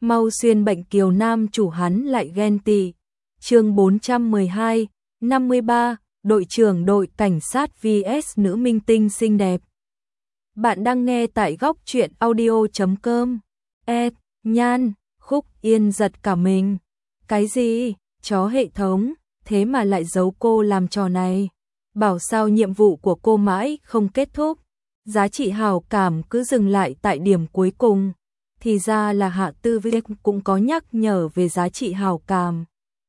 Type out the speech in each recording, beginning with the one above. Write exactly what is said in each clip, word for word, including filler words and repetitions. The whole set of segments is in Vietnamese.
mau xuyên bệnh kiều nam chủ hắn lại ghen tị. Chương bốn trăm mười hai, năm mươi ba, đội trưởng đội cảnh sát vs nữ minh tinh xinh đẹp. Bạn đang nghe tại góc truyện audio chấm com. Ed, Nhan, Khúc Yên giật cả mình. Cái gì? Chó hệ thống, thế mà lại giấu cô làm trò này. Bảo sao nhiệm vụ của cô mãi không kết thúc. Giá trị hào cảm cứ dừng lại tại điểm cuối cùng. Thì ra là Hạ Tư Viêm cũng có nhắc nhở về giá trị hào cảm.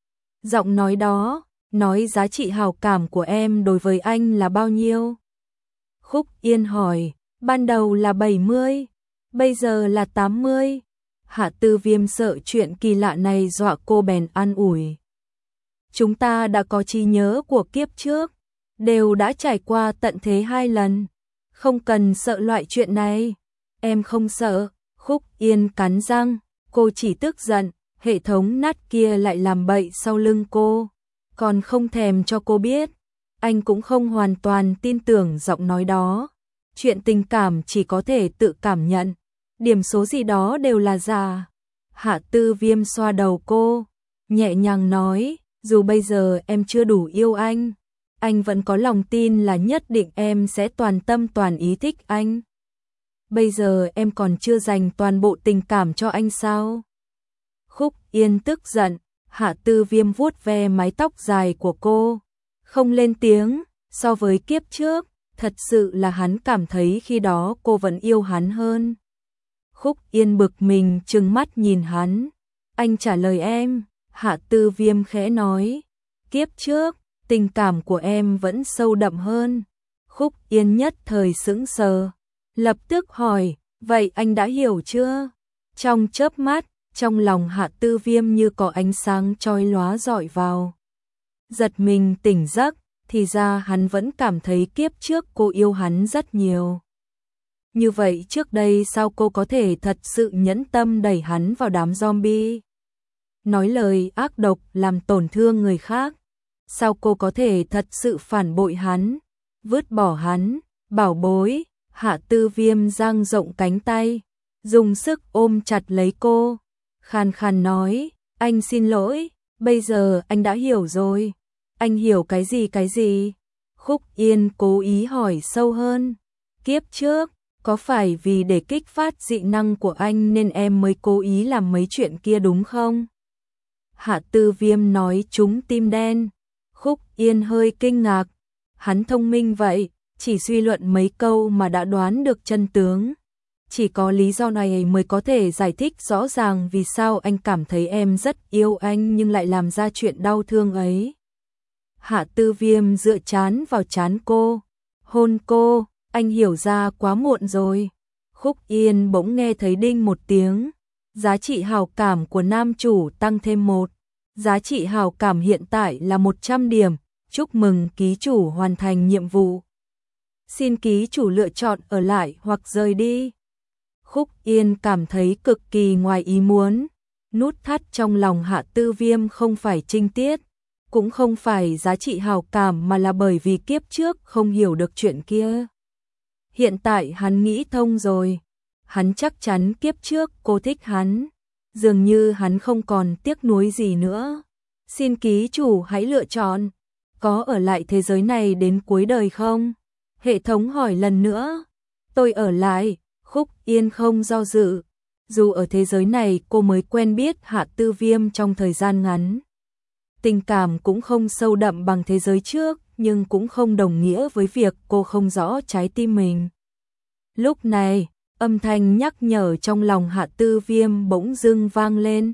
Giọng nói đó, nói giá trị hào cảm của em đối với anh là bao nhiêu? Khúc Yên hỏi, ban đầu là bảy mươi, bây giờ là tám mươi. Hạ Tư Viêm sợ chuyện kỳ lạ này dọa cô bèn an ủi. Chúng ta đã có trí nhớ của kiếp trước, đều đã trải qua tận thế hai lần. Không cần sợ loại chuyện này. Em không sợ. Khúc Yên cắn răng, cô chỉ tức giận, hệ thống nát kia lại làm bậy sau lưng cô, còn không thèm cho cô biết. Anh cũng không hoàn toàn tin tưởng giọng nói đó. Chuyện tình cảm chỉ có thể tự cảm nhận, điểm số gì đó đều là giả. Hạ Tư Viêm xoa đầu cô, nhẹ nhàng nói, dù bây giờ em chưa đủ yêu anh, anh vẫn có lòng tin là nhất định em sẽ toàn tâm toàn ý thích anh. Bây giờ em còn chưa dành toàn bộ tình cảm cho anh sao? Khúc Yên tức giận, Hạ Tư Viêm vuốt ve mái tóc dài của cô, không lên tiếng. So với kiếp trước, thật sự là hắn cảm thấy khi đó cô vẫn yêu hắn hơn. Khúc Yên bực mình trừng mắt nhìn hắn. Anh trả lời em. Hạ Tư Viêm khẽ nói, kiếp trước, tình cảm của em vẫn sâu đậm hơn. Khúc Yên nhất thời sững sờ, lập tức hỏi, vậy anh đã hiểu chưa? Trong chớp mắt, trong lòng Hạ Tư Viêm như có ánh sáng chói lóa rọi vào. Giật mình tỉnh giấc, thì ra hắn vẫn cảm thấy kiếp trước cô yêu hắn rất nhiều. Như vậy trước đây sao cô có thể thật sự nhẫn tâm đẩy hắn vào đám zombie? Nói lời ác độc làm tổn thương người khác. Sao cô có thể thật sự phản bội hắn, vứt bỏ hắn? Bảo bối. Hạ Tư Viêm dang rộng cánh tay, dùng sức ôm chặt lấy cô, khàn khàn nói, anh xin lỗi, bây giờ anh đã hiểu rồi. Anh hiểu cái gì cái gì? Khúc Yên cố ý hỏi sâu hơn. Kiếp trước, có phải vì để kích phát dị năng của anh nên em mới cố ý làm mấy chuyện kia đúng không? Hạ Tư Viêm nói trúng tim đen. Khúc Yên hơi kinh ngạc. Hắn thông minh vậy, chỉ suy luận mấy câu mà đã đoán được chân tướng. Chỉ có lý do này mới có thể giải thích rõ ràng vì sao anh cảm thấy em rất yêu anh nhưng lại làm ra chuyện đau thương ấy. Hạ Tư Viêm dựa trán vào trán cô, hôn cô. Anh hiểu ra quá muộn rồi. Khúc Yên bỗng nghe thấy đinh một tiếng. Giá trị hào cảm của nam chủ tăng thêm một. Giá trị hào cảm hiện tại là một trăm điểm. Chúc mừng ký chủ hoàn thành nhiệm vụ. Xin ký chủ lựa chọn ở lại hoặc rời đi. Khúc Yên cảm thấy cực kỳ ngoài ý muốn. Nút thắt trong lòng Hạ Tư Viêm không phải trinh tiết, cũng không phải giá trị hào cảm mà là bởi vì kiếp trước không hiểu được chuyện kia. Hiện tại hắn nghĩ thông rồi. Hắn chắc chắn kiếp trước cô thích hắn. Dường như hắn không còn tiếc nuối gì nữa. Xin ký chủ hãy lựa chọn. Có ở lại thế giới này đến cuối đời không? Hệ thống hỏi lần nữa. Tôi ở lại. Khúc Yên không do dự. Dù ở thế giới này cô mới quen biết Hạ Tư Viêm trong thời gian ngắn, tình cảm cũng không sâu đậm bằng thế giới trước, nhưng cũng không đồng nghĩa với việc cô không rõ trái tim mình. Lúc này, âm thanh nhắc nhở trong lòng Hạ Tư Viêm bỗng dưng vang lên.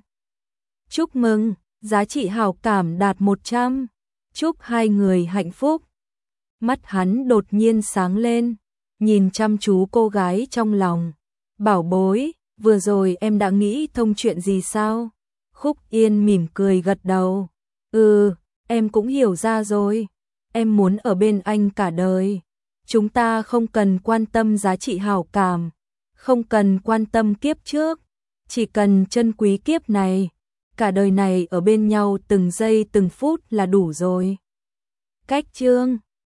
Chúc mừng, giá trị hào cảm đạt một trăm. Chúc hai người hạnh phúc. Mắt hắn đột nhiên sáng lên, nhìn chăm chú cô gái trong lòng. Bảo bối, vừa rồi em đã nghĩ thông chuyện gì sao? Khúc Yên mỉm cười gật đầu. Ừ, em cũng hiểu ra rồi. Em muốn ở bên anh cả đời. Chúng ta không cần quan tâm giá trị hào cảm, không cần quan tâm kiếp trước, chỉ cần trân quý kiếp này. Cả đời này ở bên nhau từng giây từng phút là đủ rồi. Cách chương